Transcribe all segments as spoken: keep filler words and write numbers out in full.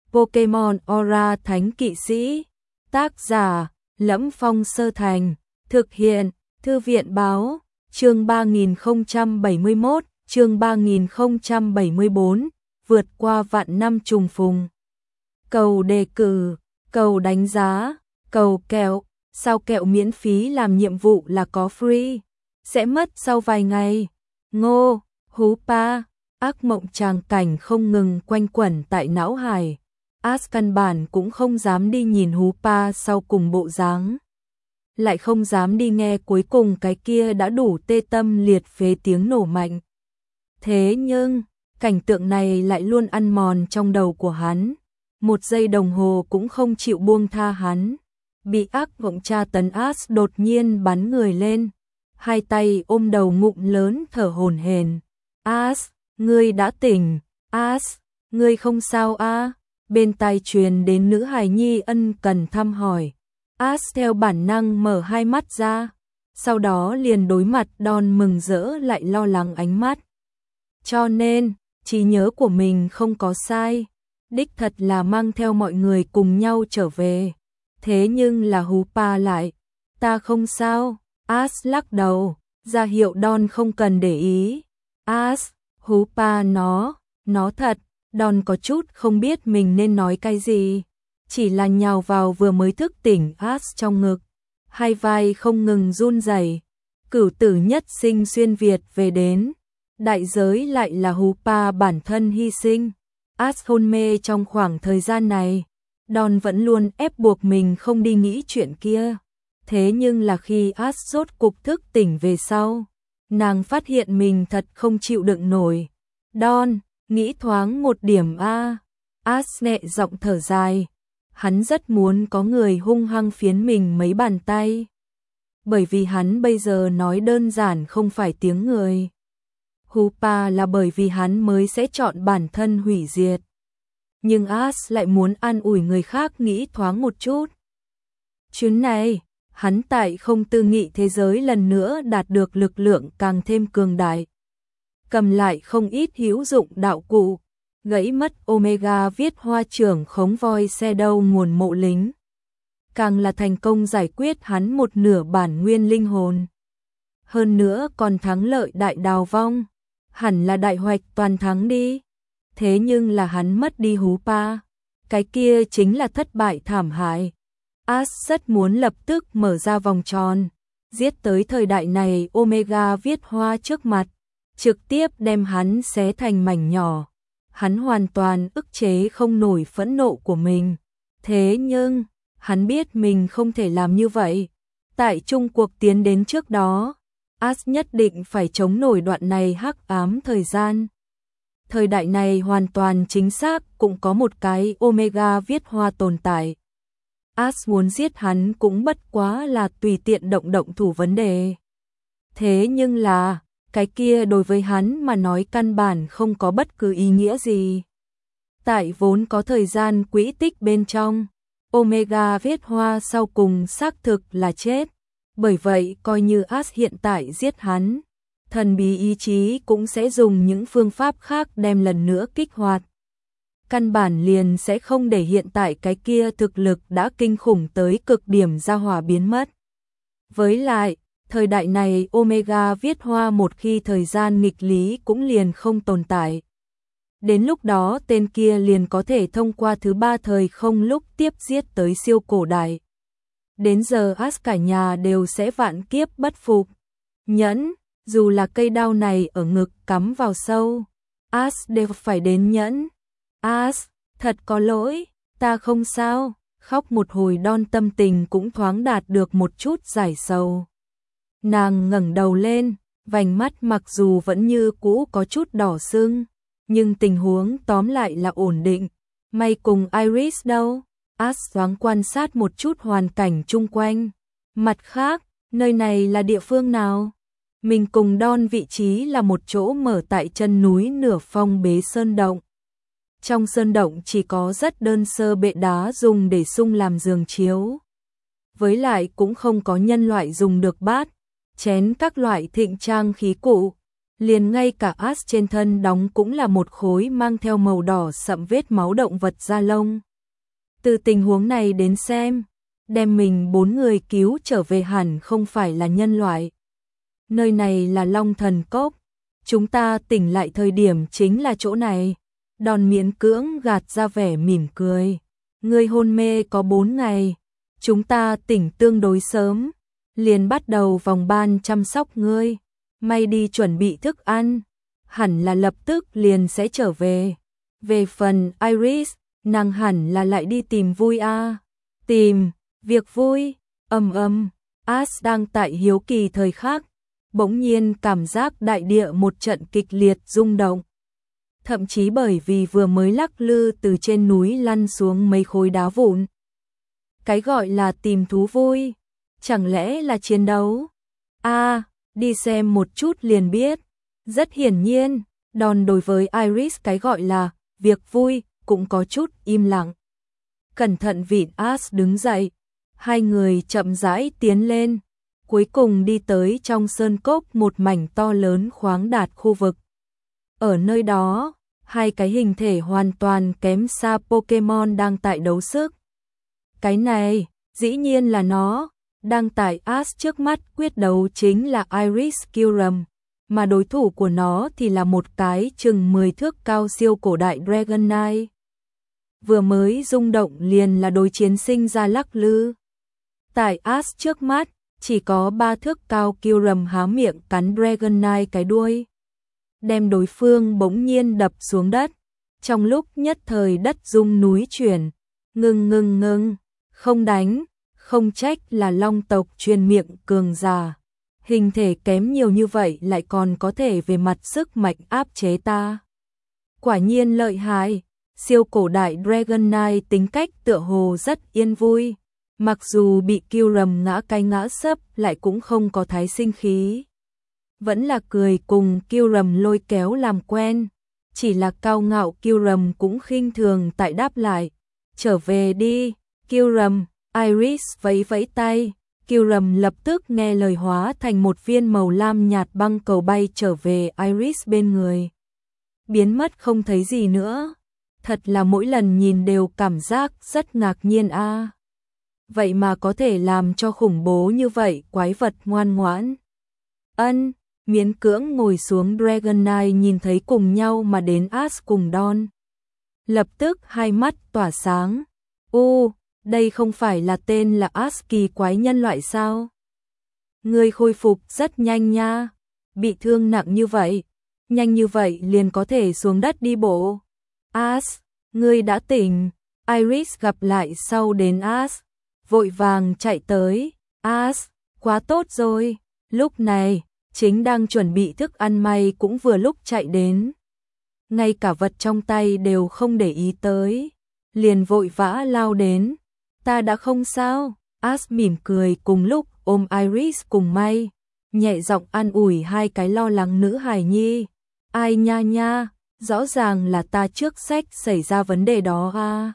Pokemon Aura Thánh Kỵ Sĩ. Tác giả: Lẫm Phong Sơ Thành. Thực hiện: Thư viện báo. Chương ba nghìn không trăm bảy mươi mốt, chương ba nghìn không trăm bảy mươi bốn, vượt qua vạn năm trùng phùng. Cầu đề cử, cầu đánh giá, cầu kẹo, sao kẹo miễn phí làm nhiệm vụ là có free, sẽ mất sau vài ngày. Ngô, hú pa, ác mộng tràng cảnh không ngừng quanh quẩn tại não hải. Ash căn bản cũng không dám đi nhìn hú pa sau cùng bộ dáng. Lại không dám đi nghe cuối cùng cái kia đã đủ tê tâm liệt phế tiếng nổ mạnh. Thế nhưng, cảnh tượng này lại luôn ăn mòn trong đầu của hắn. Một giây đồng hồ cũng không chịu buông tha hắn. Bị ác mộng tra tấn Ash đột nhiên bắn người lên. Hai tay ôm đầu ngụm lớn thở hổn hển. Ash, ngươi đã tỉnh. Ash, ngươi không sao a? À? Bên tai truyền đến nữ hài nhi ân cần thăm hỏi. Ash theo bản năng mở hai mắt ra, sau đó liền đối mặt Don mừng rỡ lại lo lắng ánh mắt. Cho nên, trí nhớ của mình không có sai, đích thật là mang theo mọi người cùng nhau trở về. Thế nhưng là hú pa lại, ta không sao. Ash lắc đầu, ra hiệu Don không cần để ý. Ash, hú pa nó, nó thật. Don có chút không biết mình nên nói cái gì. Chỉ là nhào vào vừa mới thức tỉnh Ash trong ngực, hai vai không ngừng run rẩy. Cửu tử nhất sinh xuyên Việt về đến, đại giới lại là hú pa bản thân hy sinh. Ash hôn mê trong khoảng thời gian này, Don vẫn luôn ép buộc mình không đi nghĩ chuyện kia. Thế nhưng là khi Ash rốt cục thức tỉnh về sau, nàng phát hiện mình thật không chịu đựng nổi. Don, nghĩ thoáng một điểm a. Ash nhẹ giọng thở dài. Hắn rất muốn có người hung hăng phiến mình mấy bàn tay. Bởi vì hắn bây giờ nói đơn giản không phải tiếng người. Hú pa là bởi vì hắn mới sẽ chọn bản thân hủy diệt. Nhưng Ash lại muốn an ủi người khác nghĩ thoáng một chút. Chuyến này, hắn tại không tư nghị thế giới lần nữa đạt được lực lượng càng thêm cường đại. Cầm lại không ít hữu dụng đạo cụ. Gãy mất Omega viết hoa trưởng khống voi xe đâu nguồn mộ lính. Càng là thành công giải quyết hắn một nửa bản nguyên linh hồn. Hơn nữa còn thắng lợi đại đào vong. Hẳn là đại hoạch toàn thắng đi. Thế nhưng là hắn mất đi hú pa. Cái kia chính là thất bại thảm hại. Ash rất muốn lập tức mở ra vòng tròn. Giết tới thời đại này Omega viết hoa trước mặt. Trực tiếp đem hắn xé thành mảnh nhỏ. Hắn hoàn toàn ức chế không nổi phẫn nộ của mình. Thế nhưng, hắn biết mình không thể làm như vậy. Tại chung cuộc tiến đến trước đó, Ash nhất định phải chống nổi đoạn này hắc ám thời gian. Thời đại này hoàn toàn chính xác cũng có một cái Omega viết hoa tồn tại. Ash muốn giết hắn cũng bất quá là tùy tiện động động thủ vấn đề. Thế nhưng là, cái kia đối với hắn mà nói căn bản không có bất cứ ý nghĩa gì. Tại vốn có thời gian quỹ tích bên trong, Omega viết hoa sau cùng xác thực là chết. Bởi vậy coi như Ash hiện tại giết hắn, thần bí ý chí cũng sẽ dùng những phương pháp khác đem lần nữa kích hoạt. Căn bản liền sẽ không để hiện tại cái kia thực lực đã kinh khủng tới cực điểm ra hỏa biến mất. Với lại, thời đại này Omega viết hoa một khi thời gian nghịch lý cũng liền không tồn tại. Đến lúc đó tên kia liền có thể thông qua thứ ba thời không lúc tiếp giết tới siêu cổ đại. Đến giờ Ash cả nhà đều sẽ vạn kiếp bất phục. Nhẫn, dù là cây đao này ở ngực cắm vào sâu, Ash đều phải đến nhẫn. Ash, thật có lỗi, ta không sao. Khóc một hồi Don tâm tình cũng thoáng đạt được một chút giải sầu. Nàng ngẩng đầu lên, vành mắt mặc dù vẫn như cũ có chút đỏ sưng, nhưng tình huống tóm lại là ổn định. May cùng Iris đâu? Ash thoáng quan sát một chút hoàn cảnh chung quanh. Mặt khác, nơi này là địa phương nào? Mình cùng Don vị trí là một chỗ mở tại chân núi nửa phong bế sơn động. Trong sơn động chỉ có rất đơn sơ bệ đá dùng để sung làm giường chiếu. Với lại cũng không có nhân loại dùng được bát, chén các loại thịnh trang khí cụ. liền ngay cả Ash trên thân đóng cũng là một khối mang theo màu đỏ sậm vết máu động vật da lông. Từ tình huống này đến xem, đem mình bốn người cứu trở về hẳn không phải là nhân loại. Nơi này là Long Thần Cốc, chúng ta tỉnh lại thời điểm chính là chỗ này. Đòn miễn cưỡng gạt ra vẻ mỉm cười. Ngươi hôn mê có bốn ngày, chúng ta tỉnh tương đối sớm, liền bắt đầu vòng ban chăm sóc ngươi. May đi chuẩn bị thức ăn, hẳn là lập tức liền sẽ trở về. Về phần Iris, nàng hẳn là lại đi tìm vui a. À. Tìm, việc vui, ầm ầm, Ash đang tại hiếu kỳ thời khắc, bỗng nhiên cảm giác đại địa một trận kịch liệt rung động. Thậm chí bởi vì vừa mới lắc lư từ trên núi lăn xuống mấy khối đá vụn. Cái gọi là tìm thú vui, chẳng lẽ là chiến đấu? A, à, đi xem một chút liền biết. Rất hiển nhiên, đòn đối với Iris cái gọi là việc vui cũng có chút im lặng. Cẩn thận vịn Ash đứng dậy, hai người chậm rãi tiến lên, cuối cùng đi tới trong sơn cốc một mảnh to lớn khoáng đạt khu vực. Ở nơi đó, hai cái hình thể hoàn toàn kém xa Pokemon đang tại đấu sức. Cái này, dĩ nhiên là nó, đang tại Ash trước mắt quyết đấu chính là Iris Kyurem, mà đối thủ của nó thì là một cái chừng mười thước cao siêu cổ đại Dragonite. Vừa mới rung động liền là đối chiến sinh ra lắc lư. Tại Ash trước mắt, chỉ có ba thước cao Kyurem há miệng cắn Dragonite cái đuôi, đem đối phương bỗng nhiên đập xuống đất. Trong lúc nhất thời đất rung núi chuyển, ngừng ngừng ngừng, không đánh, không trách là long tộc truyền miệng cường giả. Hình thể kém nhiều như vậy lại còn có thể về mặt sức mạnh áp chế ta. Quả nhiên lợi hại, siêu cổ đại Dragonite tính cách tựa hồ rất yên vui. Mặc dù bị Kyurem ngã cái ngã sấp lại cũng không có thái sinh khí. Vẫn là cười cùng Kyurem lôi kéo làm quen. Chỉ là cao ngạo Kyurem cũng khinh thường tại đáp lại. Trở về đi, Kyurem. Iris vẫy vẫy tay. Kyurem lập tức nghe lời hóa thành một viên màu lam nhạt băng cầu bay trở về Iris bên người. Biến mất không thấy gì nữa. Thật là mỗi lần nhìn đều cảm giác rất ngạc nhiên a. À. Vậy mà có thể làm cho khủng bố như vậy quái vật ngoan ngoãn. Ân, miễn cưỡng ngồi xuống Dragonite nhìn thấy cùng nhau mà đến Ash cùng Dawn. Lập tức hai mắt tỏa sáng. U, đây không phải là tên là Ash kỳ quái nhân loại sao? Ngươi khôi phục rất nhanh nha. Bị thương nặng như vậy, nhanh như vậy liền có thể xuống đất đi bộ. Ash, ngươi đã tỉnh. Iris gặp lại sau đến Ash, vội vàng chạy tới. Ash, quá tốt rồi. Lúc này, chính đang chuẩn bị thức ăn May cũng vừa lúc chạy đến. Ngay cả vật trong tay đều không để ý tới, liền vội vã lao đến. Ta đã không sao. Ash mỉm cười cùng lúc ôm Iris cùng May, nhẹ giọng an ủi hai cái lo lắng nữ hài nhi. Ai nha nha, rõ ràng là ta trước sách xảy ra vấn đề đó à.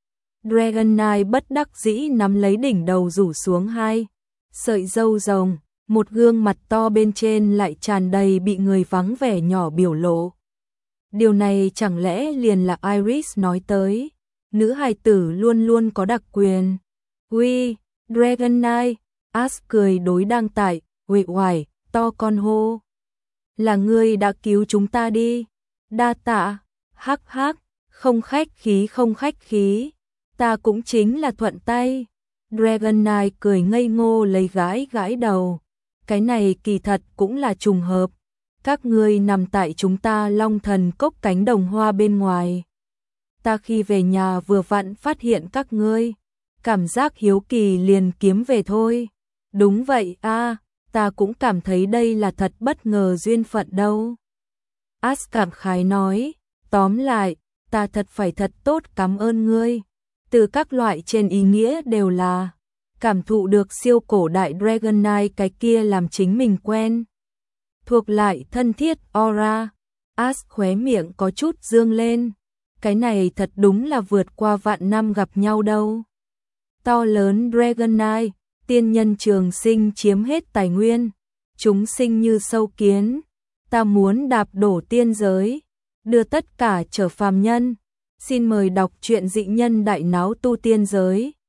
Dragonite bất đắc dĩ nắm lấy đỉnh đầu rủ xuống hai sợi râu rồng, một gương mặt to bên trên lại tràn đầy bị người vắng vẻ nhỏ biểu lộ. Điều này chẳng lẽ liền là Iris nói tới, nữ hài tử luôn luôn có đặc quyền. Uy, Dragonite, Ash cười đối đang tại, uể oải, to con hô. Là ngươi đã cứu chúng ta đi. Đa tạ, hắc hắc, không khách khí không khách khí. Ta cũng chính là thuận tay. Dragonite cười ngây ngô lấy gãi gãi đầu. Cái này kỳ thật cũng là trùng hợp. Các ngươi nằm tại chúng ta Long Thần Cốc cánh đồng hoa bên ngoài. Ta khi về nhà vừa vặn phát hiện các ngươi. Cảm giác hiếu kỳ liền kiếm về thôi. Đúng vậy a, à, ta cũng cảm thấy đây là thật bất ngờ duyên phận đâu. Ash cảm khái nói, tóm lại, ta thật phải thật tốt cảm ơn ngươi. Từ các loại trên ý nghĩa đều là cảm thụ được siêu cổ đại Dragonite cái kia làm chính mình quen. Thuộc lại thân thiết aura. Ash khóe miệng có chút dương lên. Cái này thật đúng là vượt qua vạn năm gặp nhau đâu. To lớn Dragonite, tiên nhân trường sinh chiếm hết tài nguyên. Chúng sinh như sâu kiến. ta muốn đạp đổ tiên giới, đưa tất cả trở phàm nhân. Xin mời đọc truyện Dị Nhân Đại Náo Tu Tiên Giới.